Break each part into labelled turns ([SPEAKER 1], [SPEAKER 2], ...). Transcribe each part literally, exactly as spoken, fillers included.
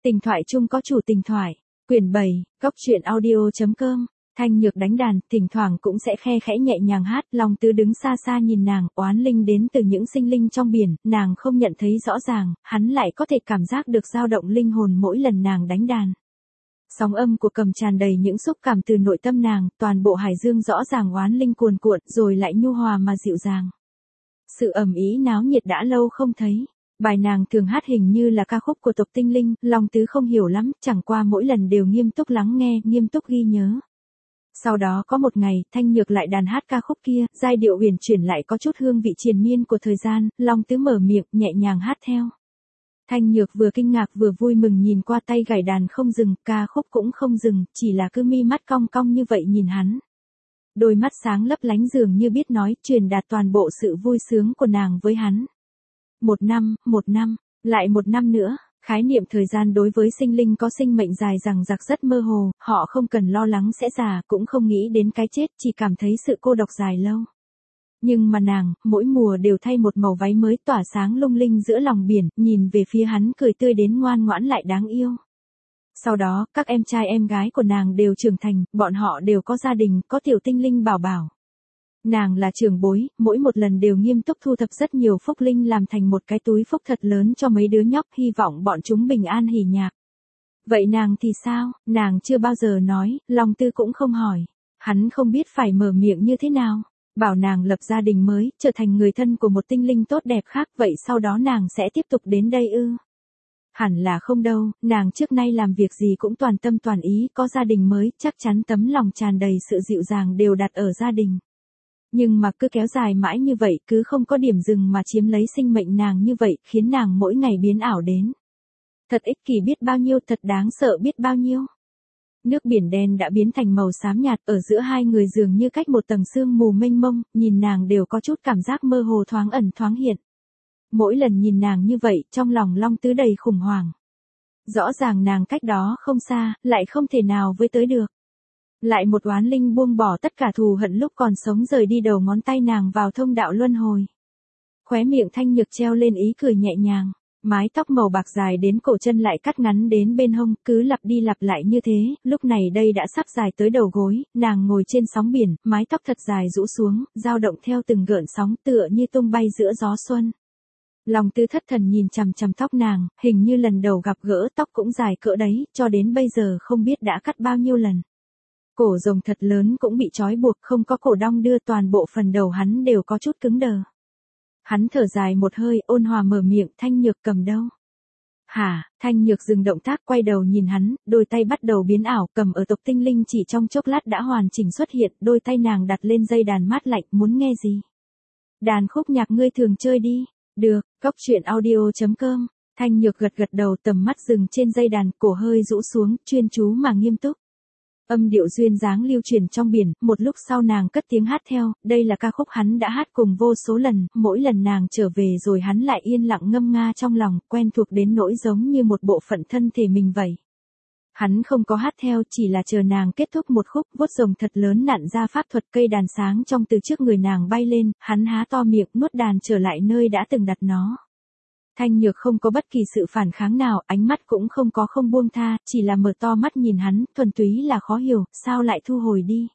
[SPEAKER 1] Tình thoại chung có chủ tình thoại. Quyển bảy, góc truyện audio.com. Thanh Nhược đánh đàn, thỉnh thoảng cũng sẽ khe khẽ nhẹ nhàng hát, Long Tứ đứng xa xa nhìn nàng, oán linh đến từ những sinh linh trong biển, nàng không nhận thấy rõ ràng, hắn lại có thể cảm giác được dao động linh hồn mỗi lần nàng đánh đàn. Sóng âm của cầm tràn đầy những xúc cảm từ nội tâm nàng, toàn bộ hải dương rõ ràng oán linh cuồn cuộn, rồi lại nhu hòa mà dịu dàng. Sự ầm ĩ náo nhiệt đã lâu không thấy. Bài nàng thường hát hình như là ca khúc của tộc tinh linh, Long Tứ không hiểu lắm, chẳng qua mỗi lần đều nghiêm túc lắng nghe, nghiêm túc ghi nhớ. Sau đó có một ngày, Thanh Nhược lại đàn hát ca khúc kia, giai điệu huyền chuyển lại có chút hương vị triền miên của thời gian, Long Tứ mở miệng, nhẹ nhàng hát theo. Thanh Nhược vừa kinh ngạc vừa vui mừng nhìn qua tay gảy đàn không dừng, ca khúc cũng không dừng, chỉ là cứ mi mắt cong cong như vậy nhìn hắn. Đôi mắt sáng lấp lánh dường như biết nói, truyền đạt toàn bộ sự vui sướng của nàng với hắn. Một năm, một năm, lại một năm nữa, khái niệm thời gian đối với sinh linh có sinh mệnh dài dằng dặc rất mơ hồ, họ không cần lo lắng sẽ già, cũng không nghĩ đến cái chết, chỉ cảm thấy sự cô độc dài lâu. Nhưng mà nàng, mỗi mùa đều thay một màu váy mới tỏa sáng lung linh giữa lòng biển, nhìn về phía hắn cười tươi đến ngoan ngoãn lại đáng yêu. Sau đó, các em trai em gái của nàng đều trưởng thành, bọn họ đều có gia đình, có tiểu tinh linh bảo bảo. Nàng là trưởng bối, mỗi một lần đều nghiêm túc thu thập rất nhiều phúc linh làm thành một cái túi phúc thật lớn cho mấy đứa nhóc, hy vọng bọn chúng bình an hỉ nhạc. Vậy nàng thì sao, nàng chưa bao giờ nói, Long Tư cũng không hỏi. Hắn không biết phải mở miệng như thế nào. Bảo nàng lập gia đình mới, trở thành người thân của một tinh linh tốt đẹp khác, vậy sau đó nàng sẽ tiếp tục đến đây ư? Hẳn là không đâu, nàng trước nay làm việc gì cũng toàn tâm toàn ý, có gia đình mới, chắc chắn tấm lòng tràn đầy sự dịu dàng đều đặt ở gia đình. Nhưng mà cứ kéo dài mãi như vậy, cứ không có điểm dừng mà chiếm lấy sinh mệnh nàng như vậy, khiến nàng mỗi ngày biến ảo đến. Thật ích kỷ biết bao nhiêu, thật đáng sợ biết bao nhiêu. Nước biển đen đã biến thành màu xám nhạt, ở giữa hai người dường như cách một tầng sương mù mênh mông, nhìn nàng đều có chút cảm giác mơ hồ thoáng ẩn thoáng hiện. Mỗi lần nhìn nàng như vậy, trong lòng Long Tứ đầy khủng hoảng. Rõ ràng nàng cách đó không xa, lại không thể nào với tới được. Lại một oán linh buông bỏ tất cả thù hận lúc còn sống rời đi đầu ngón tay nàng vào thông đạo luân hồi. Khóe miệng Thanh Nhược treo lên ý cười nhẹ nhàng, mái tóc màu bạc dài đến cổ chân lại cắt ngắn đến bên hông, cứ lặp đi lặp lại như thế, lúc này đây đã sắp dài tới đầu gối, nàng ngồi trên sóng biển, mái tóc thật dài rũ xuống, dao động theo từng gợn sóng tựa như tung bay giữa gió xuân. Long Tư thất thần nhìn chằm chằm tóc nàng, hình như lần đầu gặp gỡ tóc cũng dài cỡ đấy, cho đến bây giờ không biết đã cắt bao nhiêu lần. Cổ rồng thật lớn cũng bị trói buộc, không có cổ đong đưa, toàn bộ phần đầu hắn đều có chút cứng đờ. Hắn thở dài một hơi, ôn hòa mở miệng, Thanh Nhược cầm đâu? Hả, Thanh Nhược dừng động tác quay đầu nhìn hắn, đôi tay bắt đầu biến ảo, cầm ở tộc tinh linh chỉ trong chốc lát đã hoàn chỉnh xuất hiện, đôi tay nàng đặt lên dây đàn mát lạnh, muốn nghe gì? Đàn khúc nhạc ngươi thường chơi đi. Được, góc truyện audio.com. Thanh Nhược gật gật đầu, tầm mắt dừng trên dây đàn, cổ hơi rũ xuống, chuyên chú mà nghiêm túc. Âm điệu duyên dáng lưu truyền trong biển, một lúc sau nàng cất tiếng hát theo, đây là ca khúc hắn đã hát cùng vô số lần, mỗi lần nàng trở về rồi hắn lại yên lặng ngâm nga trong lòng, quen thuộc đến nỗi giống như một bộ phận thân thể mình vậy. Hắn không có hát theo, chỉ là chờ nàng kết thúc một khúc, vuốt rồng thật lớn nặn ra pháp thuật, cây đàn sáng trong từ trước người nàng bay lên, hắn há to miệng nuốt đàn trở lại nơi đã từng đặt nó. Thanh Nhược không có bất kỳ sự phản kháng nào, ánh mắt cũng không có không buông tha, chỉ là mở to mắt nhìn hắn, thuần túy là khó hiểu, sao lại thu hồi đi.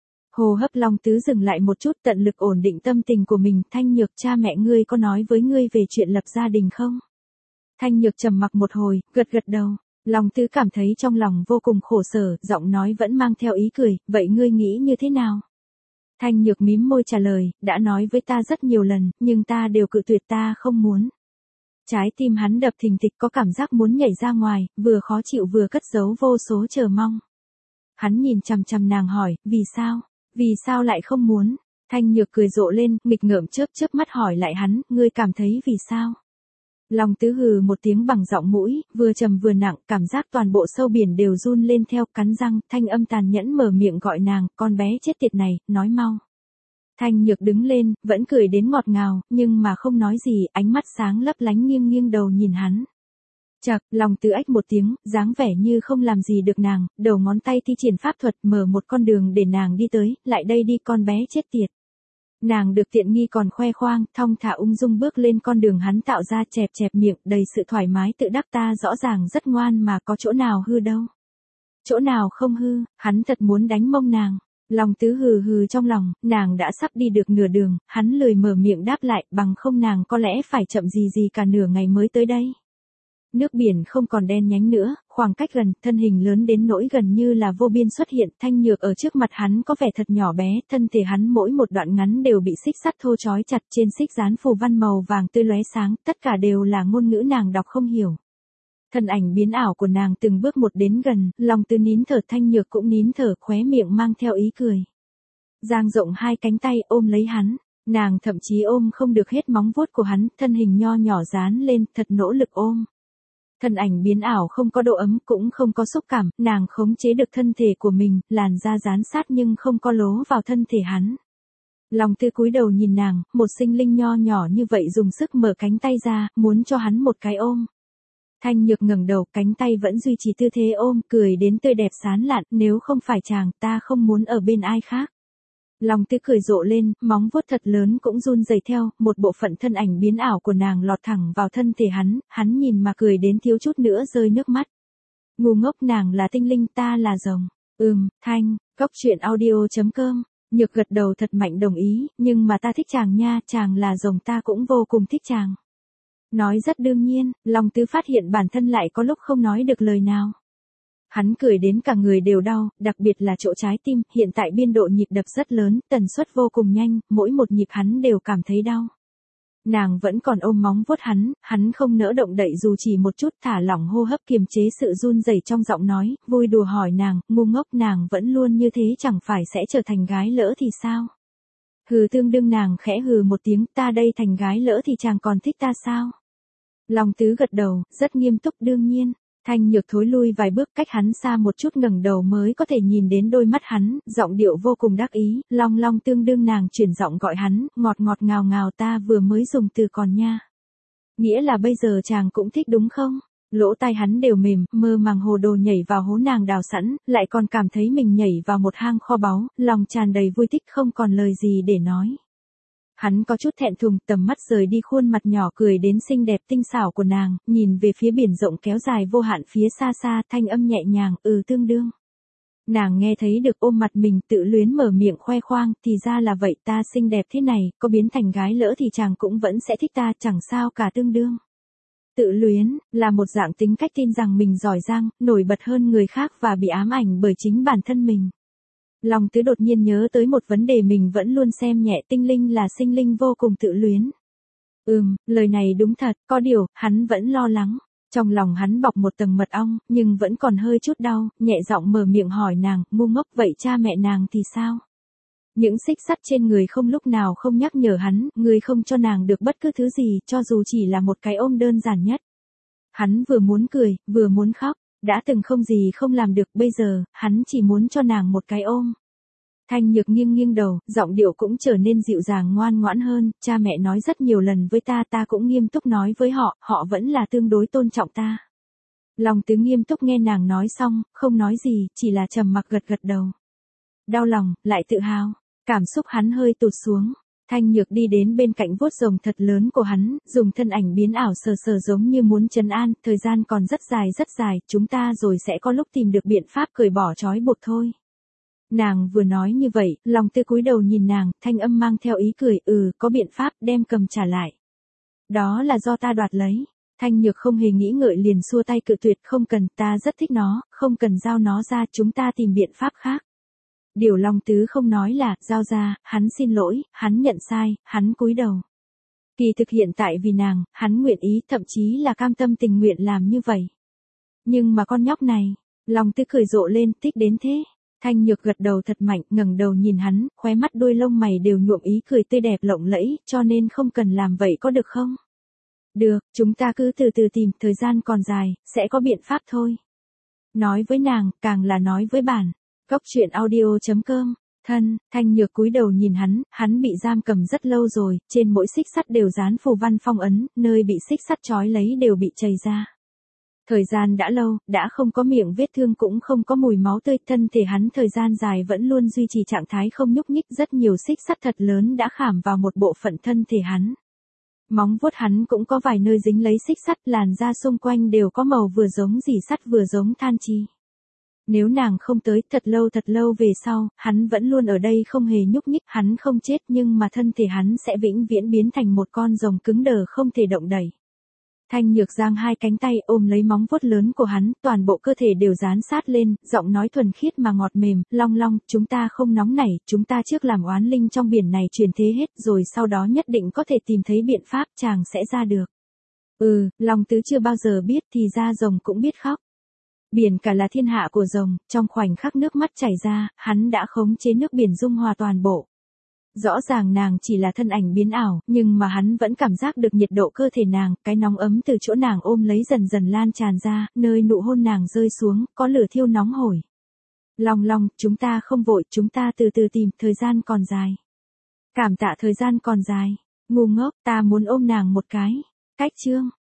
[SPEAKER 1] Hô hấp Long Tứ dừng lại một chút, tận lực ổn định tâm tình của mình, Thanh Nhược, cha mẹ ngươi có nói với ngươi về chuyện lập gia đình không? Thanh Nhược trầm mặc một hồi, gật gật đầu. Long Tứ cảm thấy trong lòng vô cùng khổ sở, giọng nói vẫn mang theo ý cười, vậy ngươi nghĩ như thế nào? Thanh Nhược mím môi trả lời, đã nói với ta rất nhiều lần, nhưng ta đều cự tuyệt, ta không muốn. Trái tim hắn đập thình thịch, có cảm giác muốn nhảy ra ngoài, vừa khó chịu vừa cất giấu vô số chờ mong. Hắn nhìn chằm chằm nàng hỏi, vì sao? Vì sao lại không muốn? Thanh Nhược cười rộ lên, nghịch ngợm chớp chớp mắt hỏi lại hắn, ngươi cảm thấy vì sao? Long Tứ hừ một tiếng bằng giọng mũi, vừa trầm vừa nặng, cảm giác toàn bộ sâu biển đều run lên theo, cắn răng, thanh âm tàn nhẫn mở miệng gọi nàng, con bé chết tiệt này, nói mau. Thanh Nhược đứng lên, vẫn cười đến ngọt ngào, nhưng mà không nói gì, ánh mắt sáng lấp lánh nghiêng nghiêng đầu nhìn hắn. Chậc, Long Tứ ách một tiếng, dáng vẻ như không làm gì được nàng, đầu ngón tay thi triển pháp thuật mở một con đường để nàng đi tới, lại đây đi con bé chết tiệt. Nàng được tiện nghi còn khoe khoang, thong thả ung dung bước lên con đường hắn tạo ra, chẹp chẹp miệng, đầy sự thoải mái tự đắc, ta rõ ràng rất ngoan mà có chỗ nào hư đâu. Chỗ nào không hư, hắn thật muốn đánh mông nàng. Lòng tứ hừ hừ trong lòng, nàng đã sắp đi được nửa đường, hắn lười mở miệng đáp lại, bằng không nàng có lẽ phải chậm gì gì cả nửa ngày mới tới đây. Nước biển không còn đen nhánh nữa, khoảng cách gần, thân hình lớn đến nỗi gần như là vô biên xuất hiện, Thanh Nhược ở trước mặt hắn có vẻ thật nhỏ bé, thân thể hắn mỗi một đoạn ngắn đều bị xích sắt thô trói chặt, trên xích dán phù văn màu vàng tươi lóe sáng, tất cả đều là ngôn ngữ nàng đọc không hiểu. Thân ảnh biến ảo của nàng từng bước một đến gần, lòng Tứ nín thở, Thanh Nhược cũng nín thở, khóe miệng mang theo ý cười. Dang rộng hai cánh tay ôm lấy hắn, nàng thậm chí ôm không được hết móng vuốt của hắn, thân hình nho nhỏ dán lên, thật nỗ lực ôm. Thân ảnh biến ảo không có độ ấm, cũng không có xúc cảm, nàng khống chế được thân thể của mình, làn da dán sát nhưng không có lố vào thân thể hắn. Lòng Tư cúi đầu nhìn nàng, một sinh linh nho nhỏ như vậy dùng sức mở cánh tay ra, muốn cho hắn một cái ôm. Thanh Nhược ngẩng đầu, cánh tay vẫn duy trì tư thế ôm, cười đến tươi đẹp sán lạn, nếu không phải chàng, ta không muốn ở bên ai khác. Lòng Tư cười rộ lên, móng vuốt thật lớn cũng run rẩy theo, một bộ phận thân ảnh biến ảo của nàng lọt thẳng vào thân thể hắn, hắn nhìn mà cười đến thiếu chút nữa rơi nước mắt. Ngu ngốc, nàng là tinh linh, ta là rồng. Ừm, Thanh, Cốc Truyện audio chấm com. Nhược gật đầu thật mạnh đồng ý, nhưng mà ta thích chàng nha, chàng là rồng, ta cũng vô cùng thích chàng. Nói rất đương nhiên, Long Tứ phát hiện bản thân lại có lúc không nói được lời nào. Hắn cười đến cả người đều đau, đặc biệt là chỗ trái tim, hiện tại biên độ nhịp đập rất lớn, tần suất vô cùng nhanh, mỗi một nhịp hắn đều cảm thấy đau. Nàng vẫn còn ôm móng vuốt hắn, hắn không nỡ động đậy dù chỉ một chút, thả lỏng hô hấp kiềm chế sự run rẩy trong giọng nói, vui đùa hỏi nàng, ngu ngốc, nàng vẫn luôn như thế chẳng phải sẽ trở thành gái lỡ thì sao? Hừ, tương đương nàng khẽ hừ một tiếng, ta đây thành gái lỡ thì chàng còn thích ta sao? Long Tứ gật đầu, rất nghiêm túc, đương nhiên. Thanh Nhược thối lui vài bước, cách hắn xa một chút, ngẩng đầu mới có thể nhìn đến đôi mắt hắn, giọng điệu vô cùng đắc ý, long long, tương đương nàng chuyển giọng gọi hắn, ngọt ngọt ngào ngào, ta vừa mới dùng từ còn nha. Nghĩa là bây giờ chàng cũng thích đúng không? Lỗ tai hắn đều mềm, mơ màng hồ đồ nhảy vào hố nàng đào sẵn, lại còn cảm thấy mình nhảy vào một hang kho báu, lòng tràn đầy vui thích, không còn lời gì để nói. Hắn có chút thẹn thùng, tầm mắt rời đi khuôn mặt nhỏ cười đến xinh đẹp tinh xảo của nàng, nhìn về phía biển rộng kéo dài vô hạn phía xa xa, thanh âm nhẹ nhàng, ừ tương đương. Nàng nghe thấy được, ôm mặt mình, tự luyến mở miệng khoe khoang, thì ra là vậy, ta xinh đẹp thế này, có biến thành gái lỡ thì chàng cũng vẫn sẽ thích ta, chẳng sao cả, tương đương. Tự luyến, là một dạng tính cách tin rằng mình giỏi giang, nổi bật hơn người khác và bị ám ảnh bởi chính bản thân mình. Long Tứ đột nhiên nhớ tới một vấn đề mình vẫn luôn xem nhẹ, tinh linh là sinh linh vô cùng tự luyến. Ừm, lời này đúng thật, có điều, hắn vẫn lo lắng. Trong lòng hắn bọc một tầng mật ong, nhưng vẫn còn hơi chút đau, nhẹ giọng mở miệng hỏi nàng, ngu ngốc, vậy cha mẹ nàng thì sao? Những xích sắt trên người không lúc nào không nhắc nhở hắn, người không cho nàng được bất cứ thứ gì, cho dù chỉ là một cái ôm đơn giản nhất. Hắn vừa muốn cười, vừa muốn khóc. Đã từng không gì không làm được, bây giờ, hắn chỉ muốn cho nàng một cái ôm. Thanh Nhược nghiêng nghiêng đầu, giọng điệu cũng trở nên dịu dàng ngoan ngoãn hơn, cha mẹ nói rất nhiều lần với ta, ta cũng nghiêm túc nói với họ, họ vẫn là tương đối tôn trọng ta. Long Tứ nghiêm túc nghe nàng nói xong, không nói gì, chỉ là trầm mặc gật gật đầu. Đau lòng, lại tự hào, cảm xúc hắn hơi tụt xuống. Thanh Nhược đi đến bên cạnh vuốt rồng thật lớn của hắn, dùng thân ảnh biến ảo sờ sờ giống như muốn trấn an, thời gian còn rất dài rất dài, chúng ta rồi sẽ có lúc tìm được biện pháp cởi bỏ trói buộc thôi. Nàng vừa nói như vậy, Long Tư cúi đầu nhìn nàng, thanh âm mang theo ý cười, ừ, có biện pháp, đem cầm trả lại. Đó là do ta đoạt lấy. Thanh Nhược không hề nghĩ ngợi liền xua tay cự tuyệt, không cần, ta rất thích nó, không cần giao nó ra, chúng ta tìm biện pháp khác. Điều Long Tứ không nói là, giao ra, hắn xin lỗi, hắn nhận sai, hắn cúi đầu. Kỳ thực hiện tại vì nàng, hắn nguyện ý, thậm chí là cam tâm tình nguyện làm như vậy. Nhưng mà con nhóc này, Long Tứ cười rộ lên, thích đến thế. Thanh Nhược gật đầu thật mạnh, ngẩng đầu nhìn hắn, khóe mắt đuôi lông mày đều nhuộm ý cười tươi đẹp lộng lẫy, cho nên không cần làm vậy có được không? Được, chúng ta cứ từ từ tìm, thời gian còn dài, sẽ có biện pháp thôi. Nói với nàng, càng là nói với bản. Cốc Truyện audio chấm com. Thân, Thanh Nhược cúi đầu nhìn hắn, hắn bị giam cầm rất lâu rồi, trên mỗi xích sắt đều dán phù văn phong ấn, nơi bị xích sắt trói lấy đều bị chày ra. Thời gian đã lâu, đã không có miệng vết thương cũng không có mùi máu tươi, thân thể hắn thời gian dài vẫn luôn duy trì trạng thái không nhúc nhích, rất nhiều xích sắt thật lớn đã khảm vào một bộ phận thân thể hắn. Móng vuốt hắn cũng có vài nơi dính lấy xích sắt, làn da xung quanh đều có màu vừa giống rỉ sắt vừa giống than chi. Nếu nàng không tới, thật lâu thật lâu về sau, hắn vẫn luôn ở đây không hề nhúc nhích, hắn không chết nhưng mà thân thể hắn sẽ vĩnh viễn biến thành một con rồng cứng đờ không thể động đẩy. Thanh Nhược giang hai cánh tay ôm lấy móng vuốt lớn của hắn, toàn bộ cơ thể đều dán sát lên, giọng nói thuần khiết mà ngọt mềm, Long Long, chúng ta không nóng nảy, chúng ta trước làm oán linh trong biển này truyền thế hết, rồi sau đó nhất định có thể tìm thấy biện pháp, chàng sẽ ra được. Ừ, Long Tứ chưa bao giờ biết thì ra rồng cũng biết khóc. Biển cả là thiên hạ của rồng, trong khoảnh khắc nước mắt chảy ra, hắn đã khống chế nước biển dung hòa toàn bộ. Rõ ràng nàng chỉ là thân ảnh biến ảo, nhưng mà hắn vẫn cảm giác được nhiệt độ cơ thể nàng, cái nóng ấm từ chỗ nàng ôm lấy dần dần lan tràn ra, nơi nụ hôn nàng rơi xuống, có lửa thiêu nóng hổi. Long Long, chúng ta không vội, chúng ta từ từ tìm, thời gian còn dài. Cảm tạ thời gian còn dài. Ngu ngốc, ta muốn ôm nàng một cái. Cách chương.